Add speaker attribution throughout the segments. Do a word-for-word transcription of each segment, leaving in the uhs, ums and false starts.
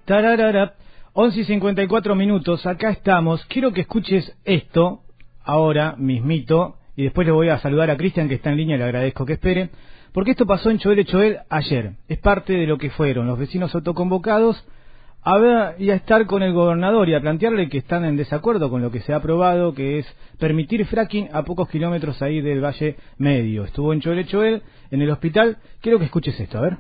Speaker 1: Tararara, once y cincuenta y cuatro minutos, acá estamos. Quiero que escuches esto ahora mismito y después le voy a saludar a Cristian, que está en línea, le agradezco que espere, porque esto pasó en Choel Choel ayer. Es parte de lo que fueron los vecinos autoconvocados a ver y a estar con el gobernador y a plantearle que están en desacuerdo con lo que se ha aprobado, que es permitir fracking a pocos kilómetros ahí del Valle Medio. Estuvo en Choel Choel, en el hospital. Quiero que escuches esto, a ver.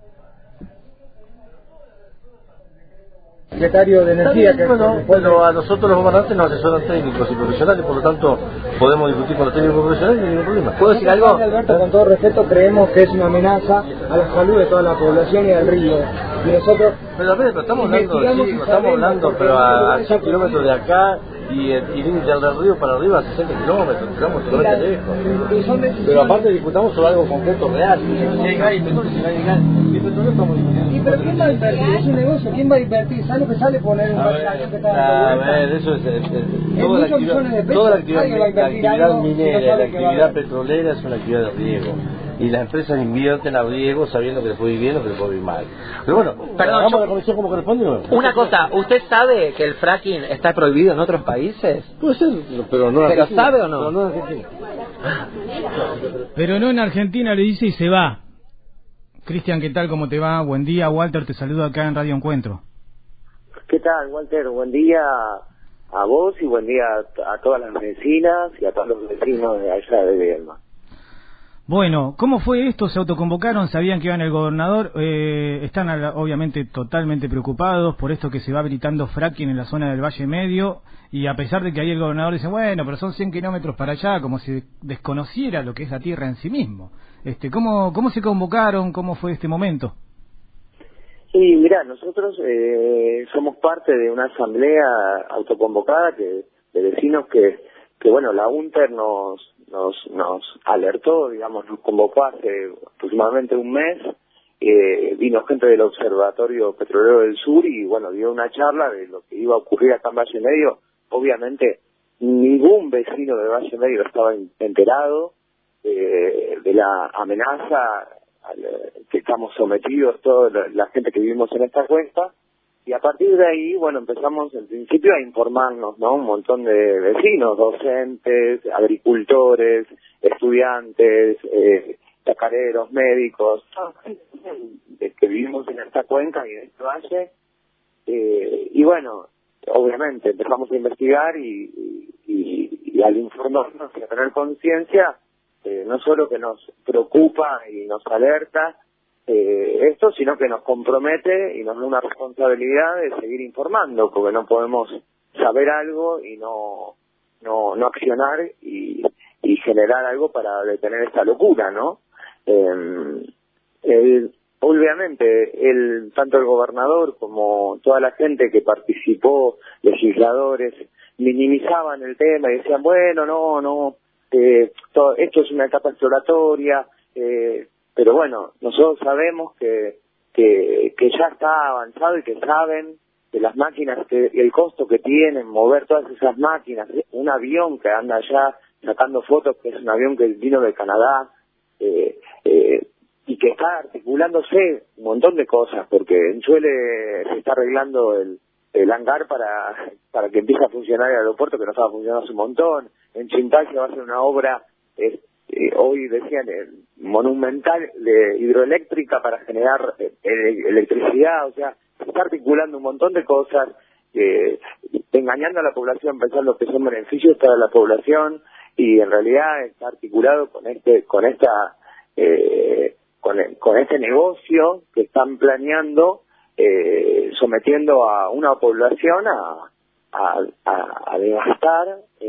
Speaker 2: Secretario de Energía. Que
Speaker 3: bueno, bueno, a nosotros los gobernantes nos asesoran técnicos y profesionales, por lo tanto podemos discutir con los técnicos profesionales y no hay ningún problema. ¿Puedo decir algo?
Speaker 2: Alberto, con todo respeto, creemos que es una amenaza a la salud de toda la población y al río. Y nosotros...
Speaker 3: Pero a ver, pero estamos hablando, chicos, estamos hablando, pero a, a cien kilómetros de acá y el límite del río para arriba a sesenta kilómetros, estamos totalmente lejos. Pero aparte discutamos sobre algo concreto, real. Si hay gas y petróleo, si no hay gas y petróleo, estamos discutiendo.
Speaker 2: ¿Y pero quién va a invertir? Es un negocio, ¿quién va a invertir? ¿Sabes lo que sale poner un barrio que está
Speaker 3: a ver, eso es, es, es toda, la actividad,
Speaker 2: pesos,
Speaker 3: toda la actividad,
Speaker 2: la
Speaker 3: actividad minera,
Speaker 2: si no
Speaker 3: la actividad petrolera es una actividad de riesgo. Y las empresas invierten a riesgo sabiendo que les puede ir bien o que les puede ir mal. Pero bueno,
Speaker 4: Perdón,
Speaker 3: hagamos
Speaker 4: yo...
Speaker 3: la comisión como corresponde. ¿No?
Speaker 4: Una cosa, ¿usted sabe que el fracking está prohibido en otros países?
Speaker 3: Puede ser, pero no en
Speaker 4: ¿Pero
Speaker 3: Argentina.
Speaker 4: sabe o no?
Speaker 3: Pero no en Argentina.
Speaker 1: Pero no en Argentina, le dice, y se va. Cristian, ¿qué tal? ¿Cómo te va? Buen día. Walter te saluda acá en Radio Encuentro.
Speaker 5: ¿Qué tal, Walter? Buen día a vos y buen día a, a todas las vecinas y a todos los vecinos de allá de Viedma.
Speaker 1: Bueno, ¿cómo fue esto? ¿Se autoconvocaron? ¿Sabían que iban el gobernador? Eh, están a la, obviamente totalmente preocupados por esto que se va habilitando fracking en la zona del Valle Medio, y a pesar de que ahí el gobernador dice, bueno, pero son cien kilómetros para allá, como si desconociera lo que es la tierra en sí mismo. Este, ¿cómo, cómo se convocaron? ¿Cómo fue este momento?
Speaker 5: Sí, mira, nosotros eh, somos parte de una asamblea autoconvocada que de vecinos que, que bueno, la UNTER nos nos nos alertó, digamos, nos convocó hace aproximadamente un mes. Eh, vino gente del Observatorio Petrolero del Sur y bueno, dio una charla de lo que iba a ocurrir acá en Valle Medio. Obviamente ningún vecino de Valle Medio estaba enterado eh, de la amenaza que estamos sometidos, toda la, la gente que vivimos en esta cuesta, y a partir de ahí, bueno, empezamos en principio a informarnos, ¿no? Un montón de vecinos, docentes, agricultores, estudiantes, eh, chacareros, médicos, de que vivimos en esta cuenca y en este valle, eh, y bueno, obviamente empezamos a investigar y, y, y al informarnos y a tener conciencia, Eh, no solo que nos preocupa y nos alerta eh, esto, sino que nos compromete y nos da una responsabilidad de seguir informando, porque no podemos saber algo y no no, no accionar y, y generar algo para detener esta locura, ¿no? Eh, el, obviamente, el, tanto el gobernador como toda la gente que participó, legisladores, minimizaban el tema y decían, bueno, no, no, Eh, todo, esto es una etapa exploratoria, eh, pero bueno, nosotros sabemos que, que que ya está avanzado y que saben que las máquinas, que el costo que tienen mover todas esas máquinas, un avión que anda allá sacando fotos, que es un avión que vino de Canadá, eh, eh, y que está articulándose un montón de cosas, porque en Choel se está arreglando el el hangar para para que empiece a funcionar el aeropuerto, que no estaba funcionando hace un montón. En Chintay se va a hacer una obra, eh, eh, hoy decían, eh, monumental de hidroeléctrica para generar eh, electricidad, o sea, se está articulando un montón de cosas, eh, engañando a la población pensando que son beneficios para la población, y en realidad está articulado con este con esta eh, con, con este negocio que están planeando, Eh, sometiendo a una población a, a, a, a devastar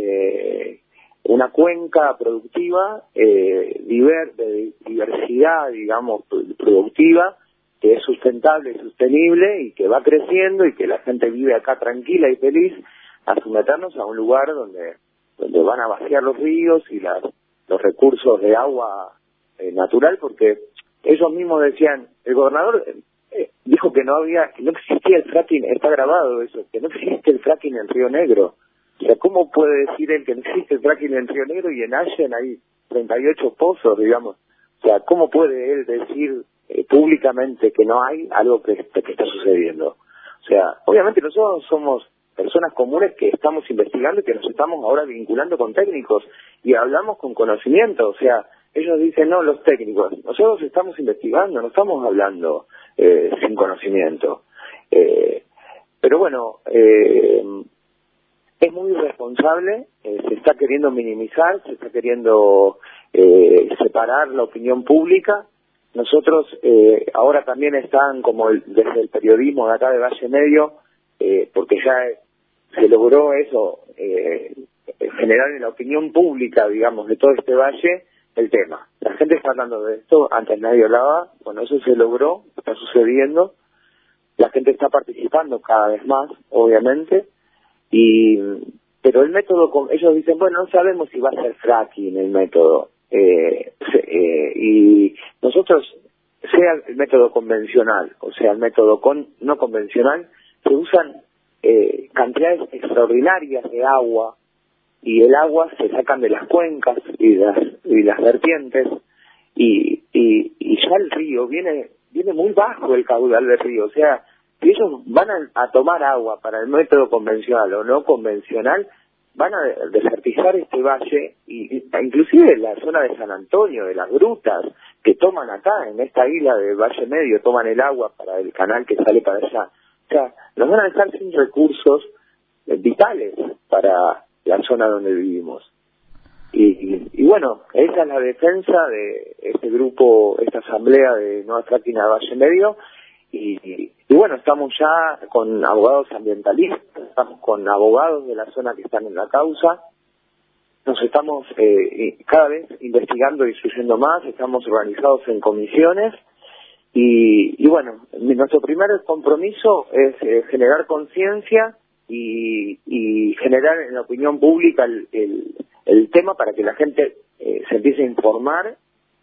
Speaker 5: eh, una cuenca productiva, eh, diver, de diversidad, digamos, productiva, que es sustentable y sostenible y que va creciendo y que la gente vive acá tranquila y feliz, a someternos a un lugar donde, donde van a vaciar los ríos y las, los recursos de agua eh, natural, porque ellos mismos decían, el gobernador Eh, dijo que no había, que no existía el fracking, está grabado eso, que no existe el fracking en Río Negro. O sea, ¿cómo puede decir él que no existe el fracking en Río Negro y en Allen hay treinta y ocho pozos, digamos? O sea, ¿cómo puede él decir eh, públicamente que no hay algo que, que está sucediendo? O sea, obviamente nosotros somos personas comunes que estamos investigando y que nos estamos ahora vinculando con técnicos y hablamos con conocimiento, o sea, ellos dicen, no, los técnicos, nosotros estamos investigando, no estamos hablando eh, sin conocimiento. Eh, pero bueno, eh, es muy irresponsable, eh, se está queriendo minimizar, se está queriendo eh, separar la opinión pública. Nosotros, eh, ahora también están como el, desde el periodismo de acá de Valle Medio, eh, porque ya se logró eso, eh, generar en la opinión pública, digamos, de todo este valle, el tema. La gente está hablando de esto, antes nadie hablaba, bueno, eso se logró, está sucediendo, la gente está participando cada vez más, obviamente, y pero el método, con, ellos dicen, bueno, no sabemos si va a ser fracking el método, eh, eh, y nosotros, sea el método convencional, o sea, el método con, no convencional, se usan eh, cantidades extraordinarias de agua, y el agua se sacan de las cuencas y las y las vertientes y, y y ya el río viene viene muy bajo el caudal del río, o sea, si ellos van a, a tomar agua para el método convencional o no convencional, van a desertizar este valle y, y inclusive la zona de San Antonio, de las grutas que toman acá en esta isla de Valle Medio, toman el agua para el canal que sale para allá, o sea, nos van a dejar sin recursos vitales para la zona donde vivimos. Y, y, y bueno, esa es la defensa de este grupo, esta asamblea de Nueva Fracking de Valle Medio, y, y, y bueno, estamos ya con abogados ambientalistas, estamos con abogados de la zona que están en la causa, nos estamos eh, cada vez investigando y instruyendo más, estamos organizados en comisiones, y, y bueno, nuestro primer compromiso es eh, generar conciencia Y, y generar en la opinión pública el, el, el tema para que la gente eh, se empiece a informar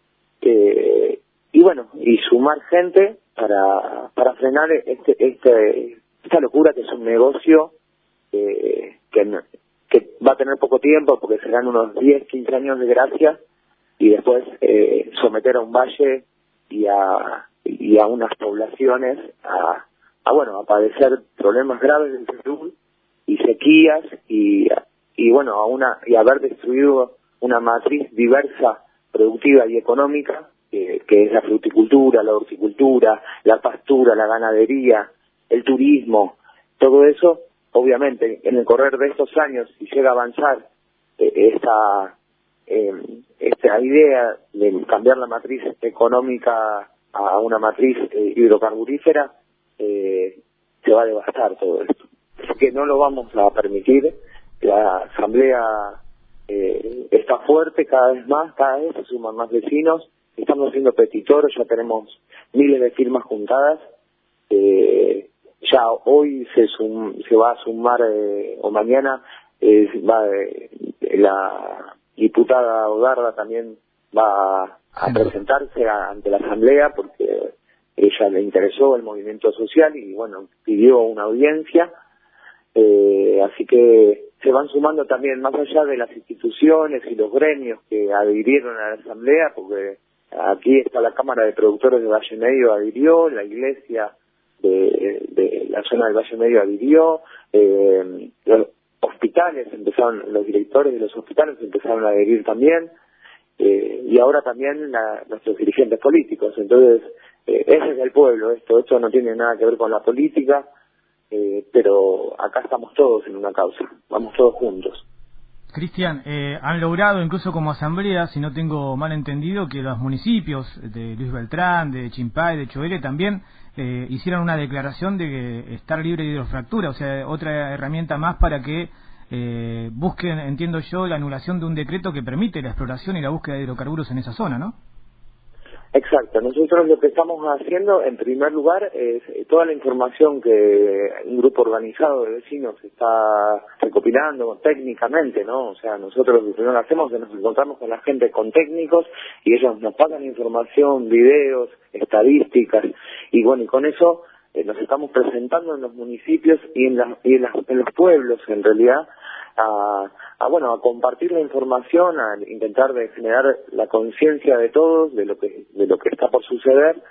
Speaker 5: eh, y bueno, y sumar gente para para frenar este este esta locura que es un negocio eh, que, que va a tener poco tiempo porque serán unos diez, quince años de gracia y después eh, someter a un valle y a, y a unas poblaciones a a bueno, a padecer problemas graves de salud y sequías y y bueno, a una y haber destruido una matriz diversa, productiva y económica, eh, que es la fruticultura, la horticultura, la pastura, la ganadería, el turismo, todo eso, obviamente, en el correr de estos años, si llega a avanzar eh, esta eh, esta idea de cambiar la matriz económica a una matriz eh, hidrocarburífera, Eh, se va a devastar todo esto. Así que no lo vamos a permitir. La asamblea eh, está fuerte cada vez más, cada vez se suman más vecinos, estamos haciendo petitoros, ya tenemos miles de firmas juntadas, eh, ya hoy se sum, se va a sumar eh, o mañana eh, va eh, la diputada Odarda también va a presentarse a, ante la asamblea porque ella le interesó el movimiento social y bueno, pidió una audiencia, eh, así que se van sumando también más allá de las instituciones y los gremios que adhirieron a la asamblea, porque aquí está la Cámara de Productores de Valle Medio adhirió, la iglesia de, de la zona del Valle Medio adhirió, eh, los hospitales empezaron, los directores de los hospitales empezaron a adherir también, eh, y ahora también la, nuestros dirigentes políticos, entonces Eh, es desde el pueblo esto, esto no tiene nada que ver con la política, eh, pero acá estamos todos en una causa, vamos todos juntos.
Speaker 1: Cristian, eh, han logrado incluso como asamblea, si no tengo mal entendido, que los municipios de Luis Beltrán, de Chimpay, de Choele también eh, hicieron una declaración de que estar libre de hidrofractura, o sea, otra herramienta más para que eh, busquen, entiendo yo, la anulación de un decreto que permite la exploración y la búsqueda de hidrocarburos en esa zona, ¿no?
Speaker 5: Exacto, nosotros lo que estamos haciendo en primer lugar es toda la información que un grupo organizado de vecinos está recopilando técnicamente, ¿no? O sea, nosotros lo primero que hacemos es nos encontramos con la gente, con técnicos, y ellos nos pasan información, videos, estadísticas, y bueno, y con eso eh, nos estamos presentando en los municipios y en, la, y en, la, en los pueblos, en realidad, a, a bueno a compartir la información, a intentar de generar la conciencia de todos de lo que de lo que está por suceder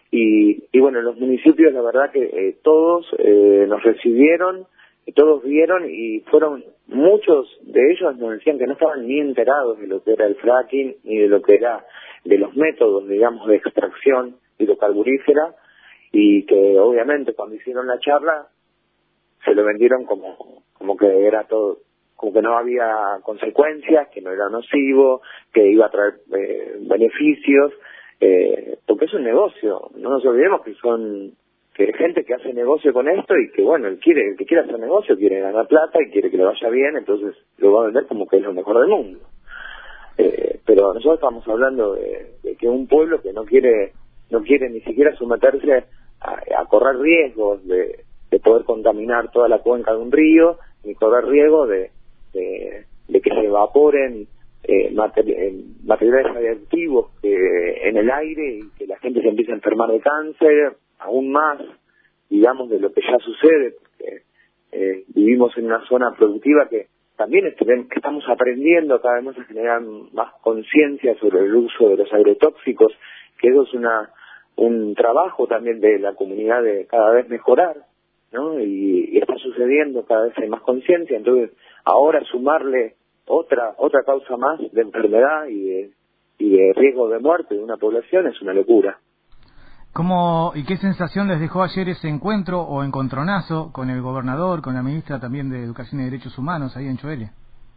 Speaker 5: y, y bueno, los municipios la verdad que eh, todos eh, nos recibieron, todos vieron y fueron, muchos de ellos nos decían que no estaban ni enterados de lo que era el fracking ni de lo que era, de los métodos, digamos, de extracción hidrocarburífera, y que obviamente cuando hicieron la charla se lo vendieron como, como que era todo, como que no había consecuencias, que no era nocivo, que iba a traer eh, beneficios, eh, porque es un negocio, no nos olvidemos que son que hay gente que hace negocio con esto y que bueno, el quiere, el que quiere hacer negocio quiere ganar plata y quiere que le vaya bien, entonces lo va a vender como que es lo mejor del mundo. Eh, pero nosotros estamos hablando de, de que un pueblo que no quiere no quiere ni siquiera someterse a, a correr riesgos de, de poder contaminar toda la cuenca de un río, ni correr riesgo de, de, de que se evaporen eh, materi materiales radiactivos eh, en el aire y que la gente se empiece a enfermar de cáncer, aún más, digamos, de lo que ya sucede, porque eh, vivimos en una zona productiva que también estamos aprendiendo cada vez más a generar más conciencia sobre el uso de los agrotóxicos, que eso es una un trabajo también de la comunidad de cada vez mejorar, ¿no? Y, y está sucediendo, cada vez hay más conciencia, entonces ahora sumarle otra otra causa más de enfermedad y de, y de riesgo de muerte de una población es una locura.
Speaker 1: ¿Cómo y qué sensación les dejó ayer ese encuentro o encontronazo con el gobernador, con la ministra también de Educación y Derechos Humanos ahí en Choele?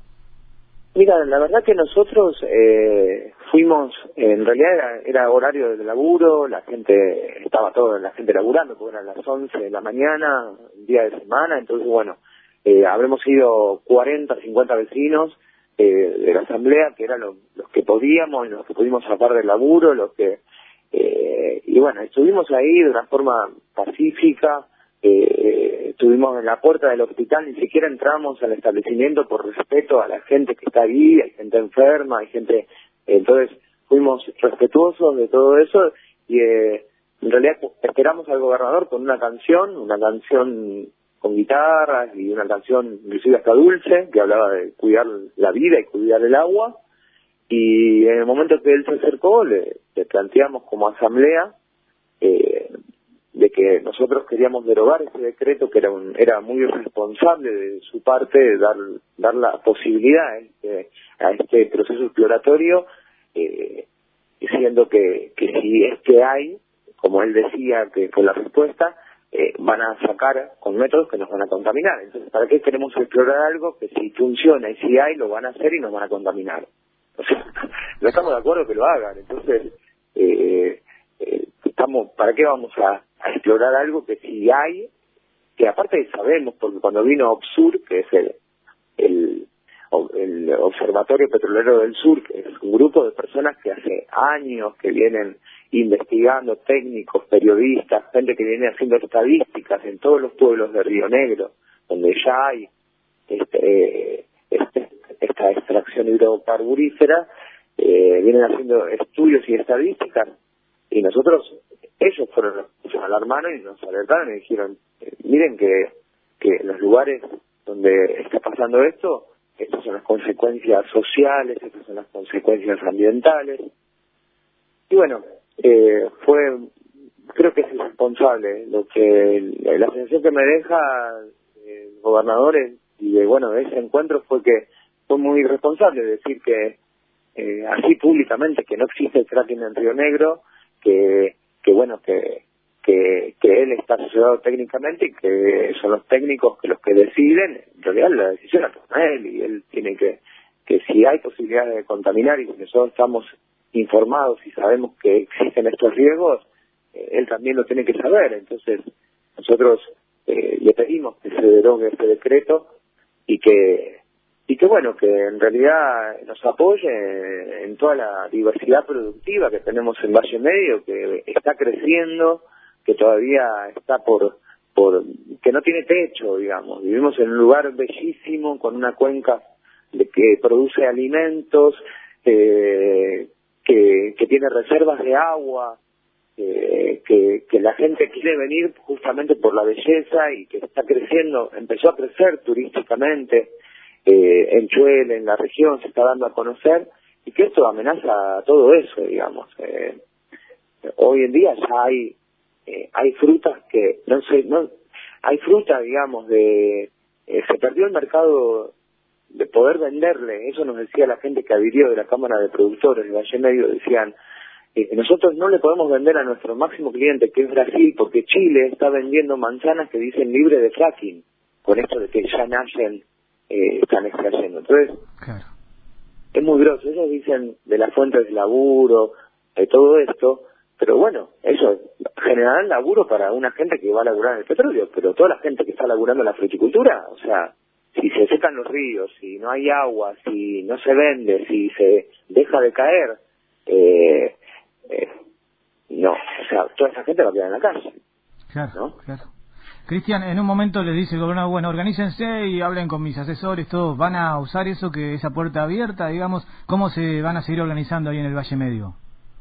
Speaker 5: Mira, la verdad que nosotros eh, fuimos, en realidad era, era horario de laburo, la gente, estaba toda la gente laburando, porque eran las once de la mañana, día de semana, entonces bueno, eh, habremos ido cuarenta, cincuenta vecinos eh, de la asamblea, que eran los, los que podíamos, los que pudimos sacar del laburo, los que, eh, y bueno, estuvimos ahí de una forma pacífica. Eh, estuvimos en la puerta del hospital, ni siquiera entramos al establecimiento por respeto a la gente que está ahí, hay gente enferma, hay gente, eh, entonces fuimos respetuosos de todo eso y eh, en realidad esperamos al gobernador con una canción, una canción con guitarras y una canción inclusive hasta dulce, que hablaba de cuidar la vida y cuidar el agua, y en el momento que él se acercó le, le planteamos como asamblea eh, de que nosotros queríamos derogar ese decreto, que era un, era muy irresponsable de su parte de dar dar la posibilidad a este, a este proceso exploratorio, eh, diciendo que, que si es que hay, como él decía que fue la respuesta, eh, van a sacar con métodos que nos van a contaminar. Entonces, ¿para qué queremos explorar algo que si funciona y si hay, lo van a hacer y nos van a contaminar? O sea, no estamos de acuerdo que lo hagan. Entonces, eh, eh, estamos, ¿para qué vamos a a explorar algo que sí hay, que aparte sabemos, porque cuando vino OPSUR, que es el, el, el Observatorio Petrolero del Sur, que es un grupo de personas que hace años que vienen investigando, técnicos, periodistas, gente que viene haciendo estadísticas en todos los pueblos de Río Negro, donde ya hay este, este, esta extracción hidrocarburífera, eh, vienen haciendo estudios y estadísticas, y nosotros, ellos fueron los que nos alarmaron y nos alertaron y dijeron, eh, miren que, que en los lugares donde está pasando esto, estas son las consecuencias sociales, estas son las consecuencias ambientales. Y bueno, eh, fue, creo que es irresponsable lo que, la sensación que me deja el gobernador y de, bueno, de ese encuentro fue que fue muy irresponsable decir que, eh, así públicamente, que no existe el fracking en Río Negro, que que bueno, que, que que él está asesorado técnicamente y que son los técnicos que los que deciden, en realidad la decisión la toma él y él tiene que, que si hay posibilidades de contaminar y si nosotros estamos informados y sabemos que existen estos riesgos, eh, él también lo tiene que saber. Entonces nosotros eh, le pedimos que se derogue este decreto y que y que bueno, que en realidad nos apoye en toda la diversidad productiva que tenemos en Valle Medio, que está creciendo, que todavía está por, por que no tiene techo, digamos. Vivimos en un lugar bellísimo, con una cuenca de, que produce alimentos, eh, que, que tiene reservas de agua, eh, que, que la gente quiere venir justamente por la belleza y que está creciendo, empezó a crecer turísticamente. Eh, en Choele, en la región, se está dando a conocer, y que esto amenaza todo eso, digamos. Eh, hoy en día ya hay eh, hay frutas que, no sé, no, hay fruta, digamos, de, eh, se perdió el mercado de poder venderle, eso nos decía la gente que adhirió de la Cámara de Productores de Valle Medio, decían, eh, nosotros no le podemos vender a nuestro máximo cliente, que es Brasil, porque Chile está vendiendo manzanas que dicen libre de fracking, con esto de que ya nacen, eh, están extrayendo. Entonces,
Speaker 1: claro.
Speaker 5: Es muy grosso, ellos dicen de las fuentes de laburo, de todo esto, pero bueno, ellos generarán laburo para una gente que va a laburar en el petróleo, pero toda la gente que está laburando en la fruticultura, o sea, si se secan los ríos, si no hay agua, si no se vende, si se deja de caer, eh, eh, no, o sea, toda esa gente va a quedar en la calle.
Speaker 1: Claro,
Speaker 5: ¿no?
Speaker 1: claro. Cristian, en un momento le dice el gobernador, bueno, organícense y hablen con mis asesores, todos, ¿van a usar eso, que esa puerta abierta, digamos? ¿Cómo se van a seguir organizando ahí en el Valle Medio?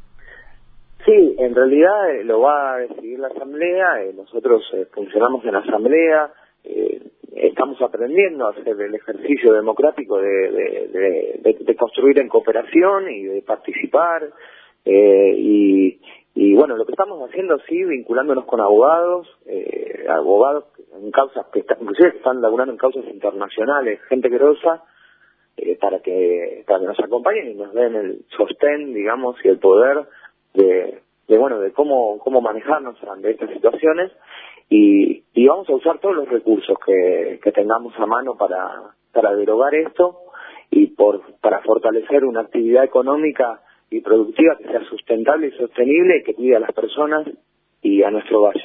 Speaker 5: Sí, en realidad eh, lo va a decidir la Asamblea, eh, nosotros eh, funcionamos en la Asamblea, eh, estamos aprendiendo a hacer el ejercicio democrático de, de, de, de, de construir en cooperación y de participar, eh, y, y bueno, lo que estamos haciendo sí, vinculándonos con abogados, eh, abogados en causas que están, inclusive están laburando en causas internacionales, gente grosa, eh, para que para que nos acompañen y nos den el sostén, digamos, y el poder de, de bueno, de cómo cómo manejarnos ante estas situaciones, y, y vamos a usar todos los recursos que, que tengamos a mano para para derogar esto y por para fortalecer una actividad económica y productiva que sea sustentable y sostenible y que cuide a las personas y a nuestro valle.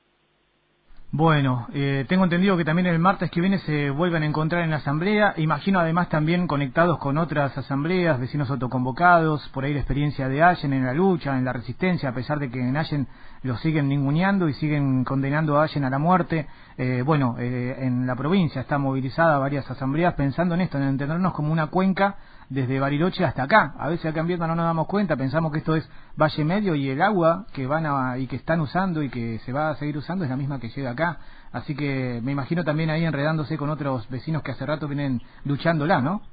Speaker 1: Bueno, eh, tengo entendido que también el martes que viene se vuelven a encontrar en la asamblea, imagino además también conectados con otras asambleas, vecinos autoconvocados, por ahí la experiencia de Allen en la lucha, en la resistencia, a pesar de que en Allen lo siguen ninguneando y siguen condenando a Allen a la muerte. Eh, bueno, eh, en la provincia está movilizada varias asambleas pensando en esto, en entendernos como una cuenca desde Bariloche hasta acá. A veces acá en Viedma no nos damos cuenta, pensamos que esto es Valle Medio y el agua que van a y que están usando y que se va a seguir usando es la misma que llega acá. Así que me imagino también ahí enredándose con otros vecinos que hace rato vienen luchándola, ¿no?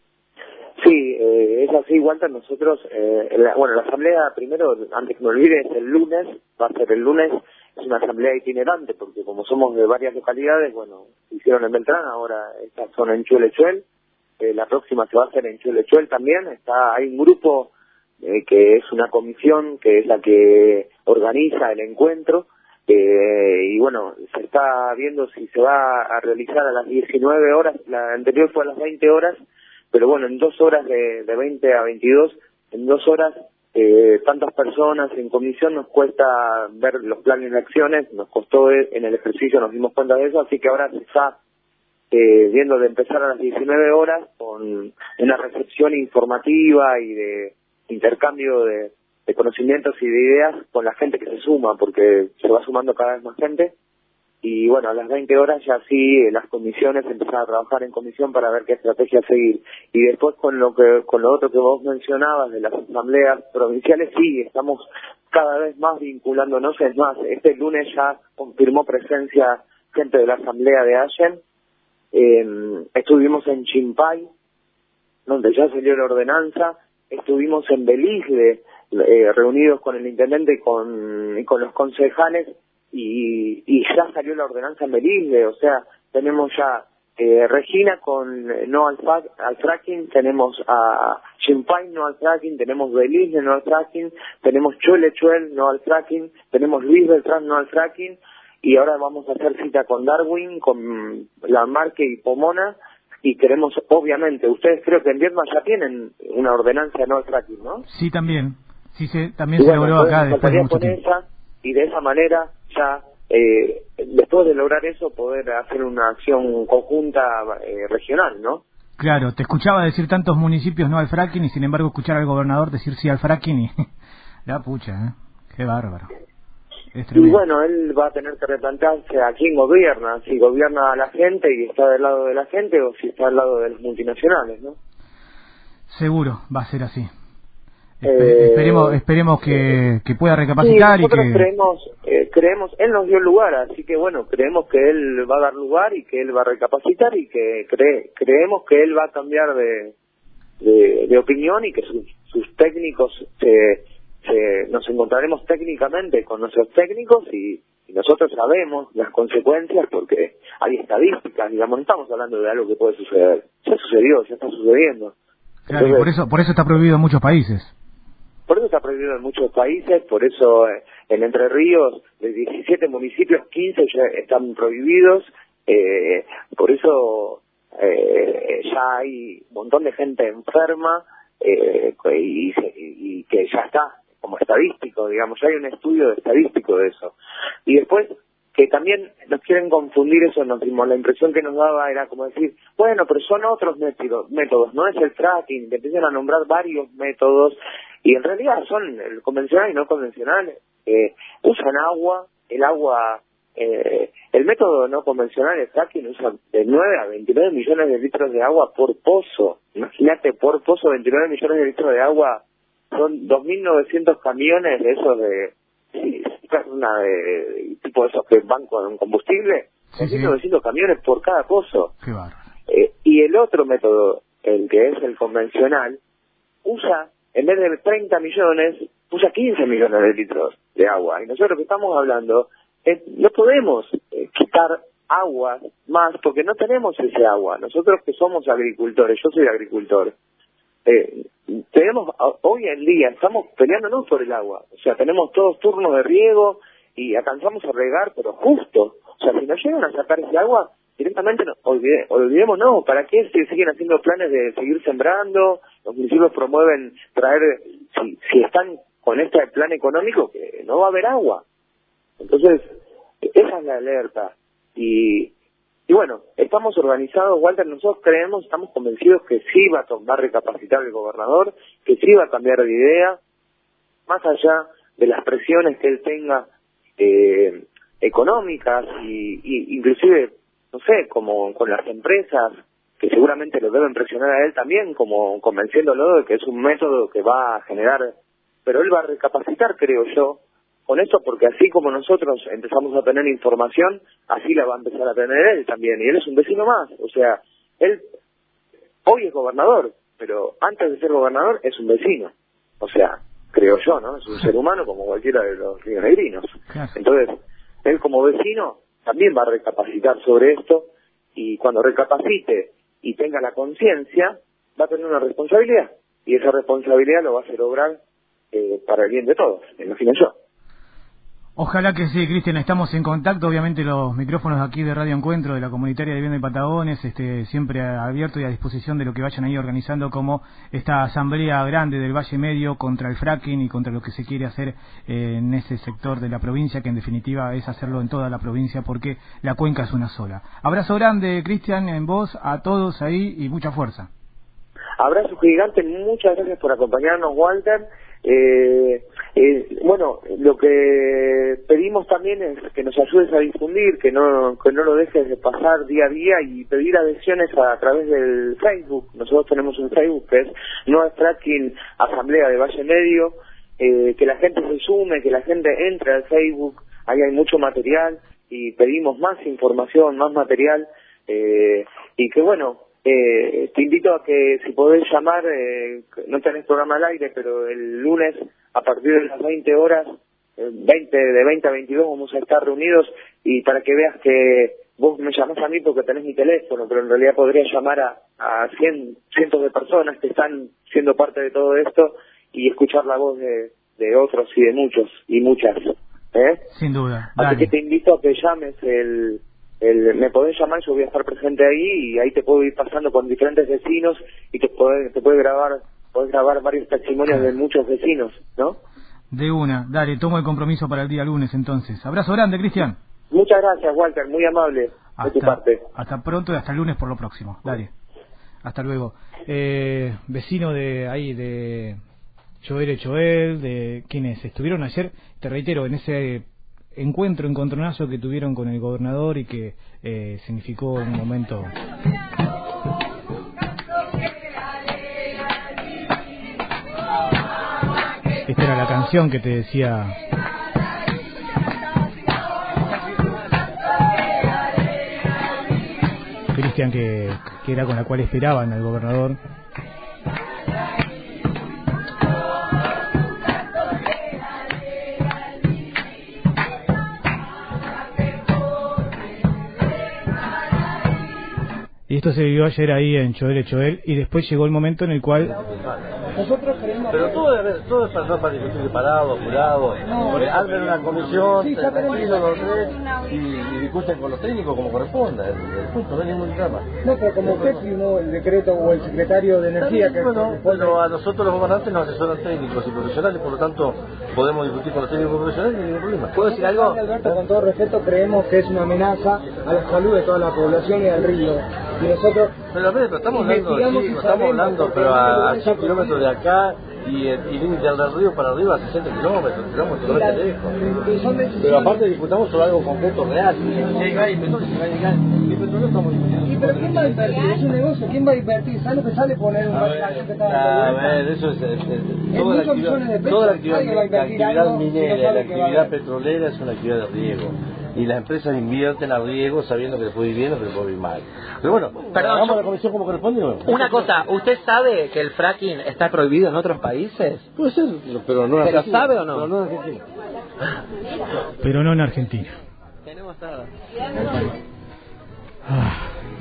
Speaker 5: Sí, eh, es así, Walter. Nosotros, eh, la, bueno, la asamblea, primero, antes que me olvide, es el lunes, va a ser el lunes, es una asamblea itinerante, porque como somos de varias localidades, bueno, hicieron en Beltrán, ahora estas son en Chuelechuel, eh, la próxima se va a hacer en Chuelechuel también, está, hay un grupo eh, que es una comisión, que es la que organiza el encuentro, eh, y bueno, se está viendo si se va a realizar a las diecinueve horas, la anterior fue a las veinte horas, pero bueno, en dos horas de, de veinte a veintidós, en dos horas, eh, tantas personas en comisión nos cuesta ver los planes de acciones, nos costó en el ejercicio, nos dimos cuenta de eso, así que ahora se está eh, viendo de empezar a las diecinueve horas con una recepción informativa y de intercambio de, de conocimientos y de ideas con la gente que se suma, porque se va sumando cada vez más gente. Y bueno, a las veinte horas ya sí, las comisiones, empezar a trabajar en comisión para ver qué estrategia seguir. Y después con lo que con lo otro que vos mencionabas de las asambleas provinciales, sí, estamos cada vez más vinculándonos. Es más, este lunes ya confirmó presencia gente de la asamblea de Allen. Eh, estuvimos en Chimpay, donde ya salió la ordenanza. Estuvimos en Belisle, eh, reunidos con el intendente y con, y con los concejales. Y, y ya salió la ordenanza en Belisle, o sea, tenemos ya eh, Regina con eh, no al, al fracking, tenemos a Chimpay no al fracking, tenemos Belisle no al fracking, tenemos Chuelechuel no al fracking, tenemos Luis Beltrán no al fracking, y ahora vamos a hacer cita con Darwin, con Lamarque y Pomona, y queremos, obviamente, ustedes creo que en Viedma ya tienen una ordenanza no al fracking, ¿no?
Speaker 1: Sí, también, sí, se, también
Speaker 5: y
Speaker 1: se
Speaker 5: bueno,
Speaker 1: logró acá después de mucho
Speaker 5: con
Speaker 1: tiempo.
Speaker 5: Esa, y de esa manera ya, eh, después de lograr eso, poder hacer una acción conjunta eh, regional, ¿no?
Speaker 1: Claro, te escuchaba decir tantos municipios no al fracking y sin embargo escuchar al gobernador decir sí al fracking y la pucha, ¿eh? Qué bárbaro.
Speaker 5: Y bueno, él va a tener que replantearse a quién gobierna, si gobierna a la gente y está del lado de la gente o si está al lado de los multinacionales, ¿no?
Speaker 1: Seguro va a ser así.
Speaker 5: Eh,
Speaker 1: esperemos esperemos que, que pueda recapacitar.
Speaker 5: Sí, nosotros
Speaker 1: y que
Speaker 5: creemos eh, creemos él nos dio lugar, así que bueno, creemos que él va a dar lugar y que él va a recapacitar y que cree, creemos que él va a cambiar de de, de opinión y que sus, sus técnicos se se, nos encontraremos técnicamente con nuestros técnicos y, y nosotros sabemos las consecuencias porque hay estadísticas, digamos, no estamos hablando de algo que puede suceder, ya sucedió, ya está sucediendo.
Speaker 1: Claro, Entonces, y por eso, por eso está prohibido en muchos países.
Speaker 5: Por eso está prohibido en muchos países, por eso eh, en Entre Ríos, de diecisiete municipios, quince ya están prohibidos, eh, por eso eh, ya hay un montón de gente enferma eh, y, y que ya está como estadístico, digamos, ya hay un estudio estadístico de eso. Y después, que también nos quieren confundir eso, nos dimos la impresión que nos daba era como decir, bueno, pero son otros métodos, métodos no es el fracking, que empiezan a nombrar varios métodos, y en realidad son el convencional y no convencional, eh, usan agua, el agua, eh, el método no convencional, el fracking, usa de nueve a veintinueve millones de litros de agua por pozo. Imagínate, por pozo, veintinueve millones de litros de agua, son dos mil novecientos camiones de esos de, sí, una de, tipo de esos que van con combustible, sí, dos mil novecientos sí. camiones por cada pozo.
Speaker 1: Qué bárbaro.
Speaker 5: Eh, y el otro método, el que es el convencional, usa, en vez de treinta millones, usa quince millones de litros de agua. Y nosotros que estamos hablando, eh, no podemos eh, quitar agua más porque no tenemos ese agua. Nosotros que somos agricultores, yo soy agricultor, eh, tenemos, hoy en día estamos peleándonos por el agua. O sea, tenemos todos turnos de riego y alcanzamos a regar, pero justo. O sea, si nos llegan a sacar ese agua, directamente no, olvide, olvidémonos, ¿para qué se siguen haciendo planes de seguir sembrando? Los municipios promueven traer, si, si están con este plan económico, que no va a haber agua. Entonces, esa es la alerta. Y, y bueno, estamos organizados, Walter, nosotros creemos, estamos convencidos que sí va a, va a recapacitar el gobernador, que sí va a cambiar de idea, más allá de las presiones que él tenga eh, económicas y, y inclusive, no sé, como con las empresas, que seguramente lo deben presionar a él también, como convenciéndolo de que es un método que va a generar, pero él va a recapacitar, creo yo, con esto, porque así como nosotros empezamos a tener información, así la va a empezar a tener él también, y él es un vecino más, o sea, él hoy es gobernador, pero antes de ser gobernador es un vecino, o sea, creo yo, ¿no? Es un ser humano como cualquiera de los rionegrinos. Entonces, él como vecino también va a recapacitar sobre esto, y cuando recapacite y tenga la conciencia, va a tener una responsabilidad, y esa responsabilidad lo va a hacer obrar eh, para el bien de todos, me imagino yo.
Speaker 1: Ojalá que sí, Cristian, estamos en contacto, obviamente los micrófonos aquí de Radio Encuentro, de la Comunitaria de Vivienda y Patagones, este, siempre abierto y a disposición de lo que vayan ahí organizando como esta asamblea grande del Valle Medio contra el fracking y contra lo que se quiere hacer eh, en ese sector de la provincia, que en definitiva es hacerlo en toda la provincia porque la cuenca es una sola. Abrazo grande, Cristian, en vos, a todos ahí y mucha fuerza.
Speaker 5: Abrazo gigante, muchas gracias por acompañarnos, Walter. Eh, eh, bueno, lo que pedimos también es que nos ayudes a difundir, que no que no lo dejes de pasar día a día y pedir adhesiones a, a través del Facebook. Nosotros tenemos un Facebook que es No es Fracking Asamblea de Valle Medio, eh, que la gente se sume, que la gente entre al Facebook, ahí hay mucho material y pedimos más información, más material, eh, y que bueno, Eh, te invito a que si podés llamar, eh, no tenés programa al aire, pero el lunes a partir de las veinte horas, eh, veinte, de veinte a veintidós vamos a estar reunidos, y para que veas que vos me llamás a mí porque tenés mi teléfono, pero en realidad podrías llamar a, a cien, cientos de personas que están siendo parte de todo esto y escuchar la voz de, de otros y de muchos y muchas, ¿eh?
Speaker 1: Sin duda.
Speaker 5: Así
Speaker 1: Dale.
Speaker 5: que te invito a que llames el... El, me podés llamar, yo voy a estar presente ahí y ahí te puedo ir pasando con diferentes vecinos y te podés, te puede grabar, podés grabar varios testimonios claro. de muchos vecinos, ¿no?
Speaker 1: De una, dale, tomo el compromiso para el día lunes entonces. Abrazo grande, Cristian.
Speaker 5: Muchas gracias, Walter, muy amable
Speaker 1: hasta,
Speaker 5: de tu parte.
Speaker 1: Hasta pronto y hasta el lunes por lo próximo, dale. Hasta luego. Eh, vecino de ahí, de Joel Choel, de quienes estuvieron ayer, te reitero, en ese encuentro, encontronazo que tuvieron con el gobernador y que eh, significó un momento esta era la canción que te decía Cristian, que, que era con la cual esperaban al gobernador. Y esto se vivió ayer ahí en Choel de Choel, y después llegó el momento en el cual...
Speaker 2: Nosotros creemos
Speaker 3: Pero
Speaker 2: que...
Speaker 3: todo, debe- todo es para, para discutir separado, jurado, porque abren una comisión,
Speaker 2: Sí, ya tenemos-
Speaker 3: tranquilos los tres, y, y discuten con los técnicos como corresponda, el, el punto, no hay ningún drama.
Speaker 2: No, pero como usted firmó el decreto o el secretario de Energía que...
Speaker 3: Bueno,
Speaker 2: corresponde-
Speaker 3: pero a nosotros los gobernantes nos asesoran técnicos y profesionales, por lo tanto podemos discutir con los técnicos y profesionales sin ningún problema.
Speaker 4: ¿Puedo decir algo?
Speaker 2: Alberto, con todo respeto, creemos que es una amenaza a la salud de toda la población y al río. Y nosotros...
Speaker 3: Pero a ver, pero estamos hablando de
Speaker 2: investigamos y
Speaker 3: chicos, estamos
Speaker 2: sabemos
Speaker 3: hablando,
Speaker 2: porque
Speaker 3: pero a
Speaker 2: hay
Speaker 3: cien kilómetros de acá y el y límite del río para arriba a sesenta kilómetros, tiramos totalmente lejos.
Speaker 2: y son decisiones-
Speaker 3: Pero aparte discutamos sobre algo concreto, real, si hay gas y petróleo, si no hay gas y petróleo estamos discutiendo.
Speaker 2: ¿Y pero quién va a invertir? Es un negocio, ¿quién va a invertir? ¿Sabes lo que sale poner un
Speaker 3: A ver,
Speaker 2: barco que está
Speaker 3: a ver, eso es, es- es-
Speaker 2: Es
Speaker 3: toda la
Speaker 2: muchos millones de
Speaker 3: actividad,
Speaker 2: pesos.
Speaker 3: toda la actividad,
Speaker 2: Alguien va a
Speaker 3: la
Speaker 2: invertir
Speaker 3: actividad
Speaker 2: algo y no
Speaker 3: minera, y
Speaker 2: sabe
Speaker 3: la
Speaker 2: qué va a
Speaker 3: actividad
Speaker 2: haber.
Speaker 3: petrolera es una actividad de riego. Y las empresas invierten a riego sabiendo que le puede ir bien o que le puede ir mal. Pero bueno,
Speaker 4: Perdón,
Speaker 3: hagamos
Speaker 4: yo-
Speaker 3: la comisión como corresponde. ¿No?
Speaker 4: Una cosa, ¿usted sabe que el fracking está prohibido en otros países?
Speaker 3: Puede ser, pero no en
Speaker 4: ¿Pero
Speaker 3: Argentina.
Speaker 4: sabe o no?
Speaker 3: Pero no en Argentina.
Speaker 1: Pero no en Argentina.
Speaker 4: Tenemos todo.
Speaker 1: Ah.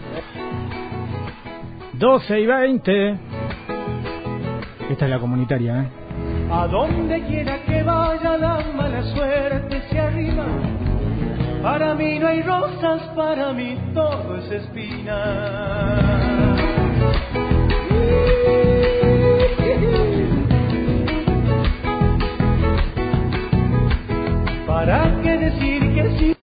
Speaker 1: doce y veinte. Esta es la comunitaria, ¿eh?
Speaker 6: A donde quiera que vaya la mala suerte se arrima. Para mí no hay rosas, para mí todo es espina.